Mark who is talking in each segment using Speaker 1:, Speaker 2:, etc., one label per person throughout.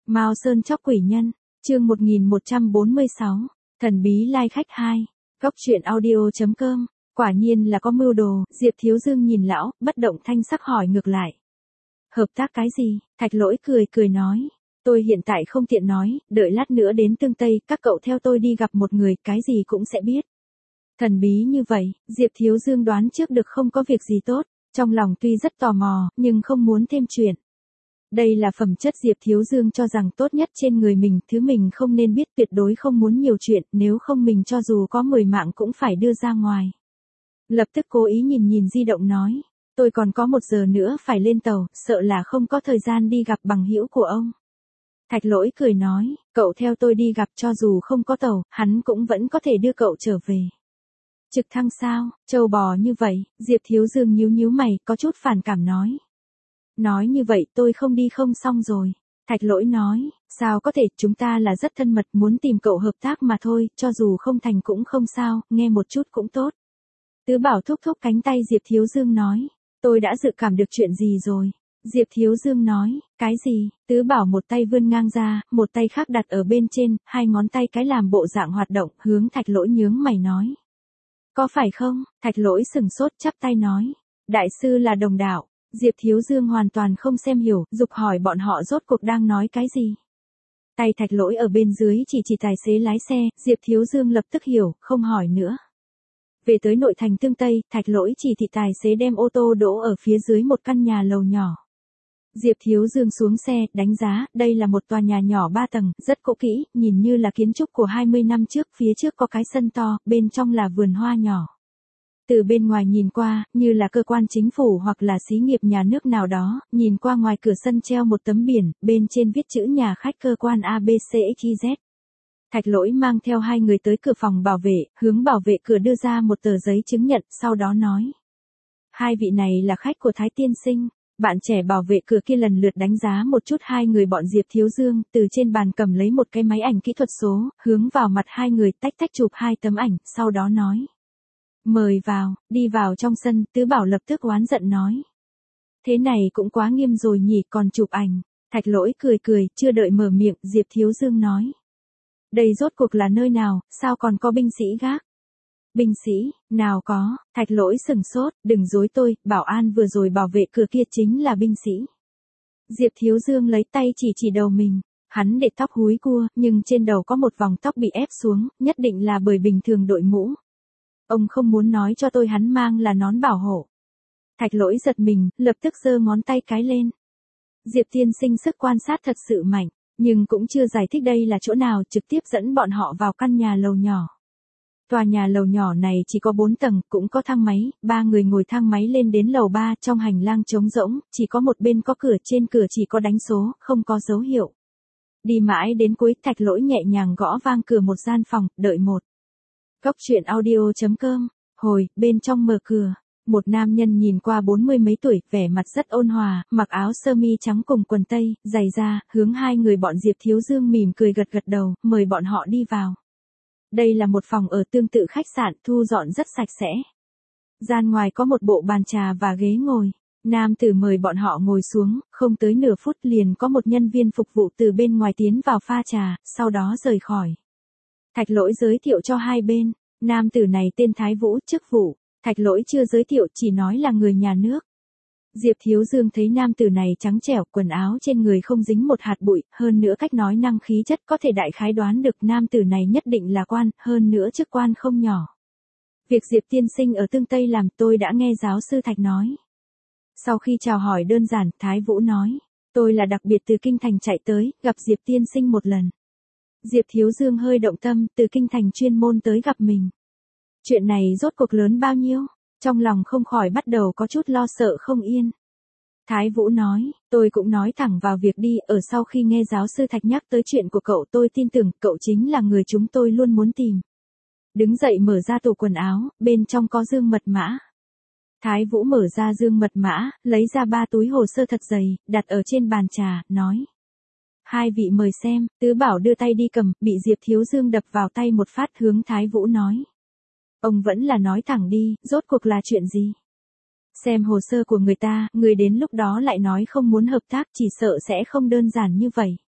Speaker 1: Mao Sơn chóc quỷ nhân, chương 1146, thần bí lai khách 2, góc truyện audio.com, quả nhiên là có mưu đồ, Diệp Thiếu Dương nhìn lão, bất động thanh sắc hỏi ngược lại. Hợp tác cái gì? Thạch Lỗi cười cười nói. Tôi hiện tại không tiện nói, đợi lát nữa đến Tương Tây, các cậu theo tôi đi gặp một người, cái gì cũng sẽ biết. Thần bí như vậy, Diệp Thiếu Dương đoán trước được không có việc gì tốt, trong lòng tuy rất tò mò, nhưng không muốn thêm chuyện. Đây là phẩm chất Diệp Thiếu Dương cho rằng tốt nhất trên người mình, thứ mình không nên biết, tuyệt đối không muốn nhiều chuyện, nếu không mình cho dù có 10 mạng cũng phải đưa ra ngoài. Lập tức cố ý nhìn di động nói, tôi còn có 1 giờ nữa phải lên tàu, sợ là không có thời gian đi gặp bằng hữu của ông. Thạch Lỗi cười nói, cậu theo tôi đi gặp, cho dù không có tàu, hắn cũng vẫn có thể đưa cậu trở về. Trực thăng sao? Trâu bò như vậy, Diệp Thiếu Dương nhíu mày, có chút phản cảm nói. Nói như vậy tôi không đi không xong rồi. Thạch Lỗi nói, sao có thể, chúng ta là rất thân mật, muốn tìm cậu hợp tác mà thôi, cho dù không thành cũng không sao, nghe một chút cũng tốt. Tứ Bảo thúc cánh tay Diệp Thiếu Dương nói, tôi đã dự cảm được chuyện gì rồi. Diệp Thiếu Dương nói, cái gì? Tứ Bảo một tay vươn ngang ra, một tay khác đặt ở bên trên, 2 ngón tay cái làm bộ dạng hoạt động, hướng Thạch Lỗi nhướng mày nói. Có phải không? Thạch Lỗi sừng sốt chắp tay nói, đại sư là đồng đạo. Diệp Thiếu Dương hoàn toàn không xem hiểu, giục hỏi bọn họ rốt cuộc đang nói cái gì. Tay Thạch Lỗi ở bên dưới chỉ tài xế lái xe, Diệp Thiếu Dương lập tức hiểu, không hỏi nữa. Về tới nội thành Tương Tây, Thạch Lỗi chỉ thị tài xế đem ô tô đỗ ở phía dưới một căn nhà lầu nhỏ. Diệp Thiếu Dương xuống xe, đánh giá, đây là một tòa nhà nhỏ 3 tầng, rất cũ kỹ, nhìn như là kiến trúc của 20 năm trước, phía trước có cái sân to, bên trong là vườn hoa nhỏ. Từ bên ngoài nhìn qua, như là cơ quan chính phủ hoặc là xí nghiệp nhà nước nào đó, nhìn qua ngoài cửa sân treo một tấm biển, bên trên viết chữ nhà khách cơ quan ABCXYZ. Thạch Lỗi mang theo 2 người tới cửa phòng bảo vệ, hướng bảo vệ cửa đưa ra một tờ giấy chứng nhận, sau đó nói. 2 vị này là khách của Thái Tiên Sinh. Bạn trẻ bảo vệ cửa kia lần lượt đánh giá một chút 2 người bọn Diệp Thiếu Dương, từ trên bàn cầm lấy một cái máy ảnh kỹ thuật số, hướng vào mặt 2 người tách chụp 2 tấm ảnh, sau đó nói. Mời vào, đi vào trong sân, Tứ Bảo lập tức oán giận nói. Thế này cũng quá nghiêm rồi nhỉ, còn chụp ảnh. Thạch Lỗi cười, chưa đợi mở miệng, Diệp Thiếu Dương nói. Đây rốt cuộc là nơi nào, sao còn có binh sĩ gác? Binh sĩ, nào có, Thạch Lỗi sừng sốt, đừng dối tôi, bảo an vừa rồi bảo vệ cửa kia chính là binh sĩ. Diệp Thiếu Dương lấy tay chỉ đầu mình, hắn để tóc húi cua, nhưng trên đầu có một vòng tóc bị ép xuống, nhất định là bởi bình thường đội mũ. Ông không muốn nói cho tôi hắn mang là nón bảo hộ. Thạch Lỗi giật mình, lập tức giơ ngón tay cái lên. Diệp Tiên Sinh sức quan sát thật sự mạnh, nhưng cũng chưa giải thích đây là chỗ nào, trực tiếp dẫn bọn họ vào căn nhà lầu nhỏ. Tòa nhà lầu nhỏ này chỉ có 4 tầng, cũng có thang máy, 3 người ngồi thang máy lên đến lầu 3, trong hành lang trống rỗng, chỉ có một bên có cửa, trên cửa chỉ có đánh số, không có dấu hiệu. Đi mãi đến cuối, Thạch Lỗi nhẹ nhàng gõ vang cửa một gian phòng, đợi một. Góc truyện audio.com, hồi, bên trong mở cửa, một nam nhân nhìn qua 40 mấy tuổi, vẻ mặt rất ôn hòa, mặc áo sơ mi trắng cùng quần tây, giày da, hướng 2 người bọn Diệp Thiếu Dương mỉm cười gật đầu, mời bọn họ đi vào. Đây là một phòng ở tương tự khách sạn, thu dọn rất sạch sẽ. Gian ngoài có một bộ bàn trà và ghế ngồi. Nam tử mời bọn họ ngồi xuống, không tới nửa phút liền có một nhân viên phục vụ từ bên ngoài tiến vào pha trà, sau đó rời khỏi. Thạch Lỗi giới thiệu cho 2 bên, nam tử này tên Thái Vũ, chức vụ. Thạch Lỗi chưa giới thiệu, chỉ nói là người nhà nước. Diệp Thiếu Dương thấy nam tử này trắng trẻo, quần áo trên người không dính một hạt bụi, hơn nữa cách nói năng khí chất có thể đại khái đoán được nam tử này nhất định là quan, hơn nữa chức quan không nhỏ. Việc Diệp Tiên Sinh ở Tương Tây làm tôi đã nghe giáo sư Thạch nói. Sau khi chào hỏi đơn giản, Thái Vũ nói, tôi là đặc biệt từ Kinh Thành chạy tới, gặp Diệp Tiên Sinh một lần. Diệp Thiếu Dương hơi động tâm, từ Kinh Thành chuyên môn tới gặp mình. Chuyện này rốt cuộc lớn bao nhiêu? Trong lòng không khỏi bắt đầu có chút lo sợ không yên. Thái Vũ nói, tôi cũng nói thẳng vào việc đi, ở sau khi nghe giáo sư Thạch nhắc tới chuyện của cậu tôi tin tưởng cậu chính là người chúng tôi luôn muốn tìm. Đứng dậy mở ra tủ quần áo, bên trong có dương mật mã. Thái Vũ mở ra dương mật mã, lấy ra 3 túi hồ sơ thật dày, đặt ở trên bàn trà, nói. 2 vị mời xem, Tứ Bảo đưa tay đi cầm, bị Diệp Thiếu Dương đập vào tay một phát, hướng Thái Vũ nói. Ông vẫn là nói thẳng đi, rốt cuộc là chuyện gì? Xem hồ sơ của người ta, người đến lúc đó lại nói không muốn hợp tác, chỉ sợ sẽ không đơn giản như vậy.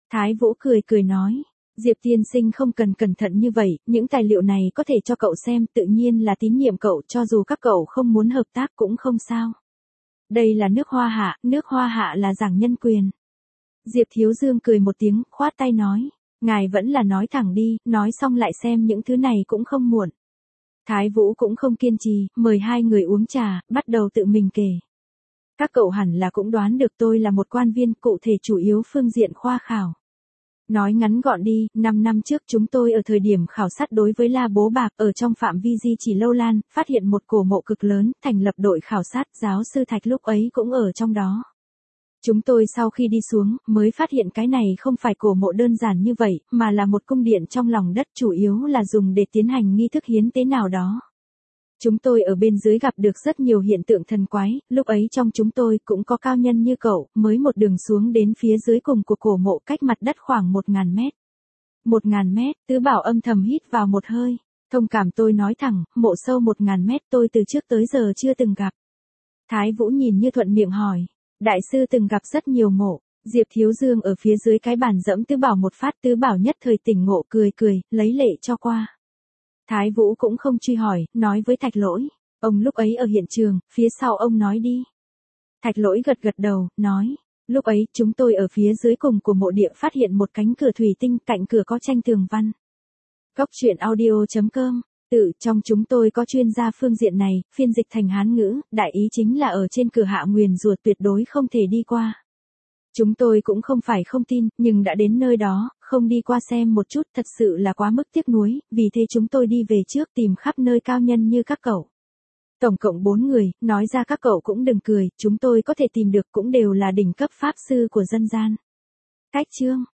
Speaker 1: Thái Vũ cười cười nói. Diệp tiên sinh không cần cẩn thận như vậy, những tài liệu này có thể cho cậu xem, tự nhiên là tín nhiệm cậu, cho dù các cậu không muốn hợp tác cũng không sao. Đây là nước Hoa Hạ là giảng nhân quyền. Diệp Thiếu Dương cười một tiếng, khoát tay nói. Ngài vẫn là nói thẳng đi, nói xong lại xem những thứ này cũng không muộn. Thái Vũ cũng không kiên trì, mời hai người uống trà, bắt đầu tự mình kể. Các cậu hẳn là cũng đoán được tôi là một quan viên, cụ thể chủ yếu phương diện khoa khảo. Nói ngắn gọn đi, 5 năm trước chúng tôi ở thời điểm khảo sát đối với La Bố Bạc ở trong phạm vi di chỉ Lâu Lan, phát hiện một cổ mộ cực lớn, thành lập đội khảo sát, giáo sư Thạch lúc ấy cũng ở trong đó. Chúng tôi sau khi đi xuống, mới phát hiện cái này không phải cổ mộ đơn giản như vậy, mà là một cung điện trong lòng đất, chủ yếu là dùng để tiến hành nghi thức hiến tế nào đó. Chúng tôi ở bên dưới gặp được rất nhiều hiện tượng thần quái, lúc ấy trong chúng tôi cũng có cao nhân như cậu, mới một đường xuống đến phía dưới cùng của cổ mộ, cách mặt đất khoảng 1.000 mét. 1.000 mét, Tứ Bảo âm thầm hít vào một hơi. Thông cảm, tôi nói thẳng, mộ sâu 1.000 mét tôi từ trước tới giờ chưa từng gặp. Thái Vũ nhìn như thuận miệng hỏi. Đại sư từng gặp rất nhiều mộ. Diệp Thiếu Dương ở phía dưới cái bàn dẫm Tứ Bảo một phát, Tứ Bảo nhất thời tỉnh ngộ, cười cười, lấy lệ cho qua. Thái Vũ cũng không truy hỏi, nói với Thạch Lỗi. Ông lúc ấy ở hiện trường, phía sau ông nói đi. Thạch Lỗi gật gật đầu, nói. Lúc ấy, chúng tôi ở phía dưới cùng của mộ địa phát hiện một cánh cửa thủy tinh, cạnh cửa có tranh tường văn. Góc truyện audio.com. Trong chúng tôi có chuyên gia phương diện này, phiên dịch thành Hán ngữ, đại ý chính là ở trên cửa hạ nguyền rủa, tuyệt đối không thể đi qua. Chúng tôi cũng không phải không tin, nhưng đã đến nơi đó, không đi qua xem một chút thật sự là quá mức tiếc nuối, vì thế chúng tôi đi về trước tìm khắp nơi cao nhân như các cậu. Tổng cộng 4 người, nói ra các cậu cũng đừng cười, chúng tôi có thể tìm được cũng đều là đỉnh cấp pháp sư của dân gian. Cách chương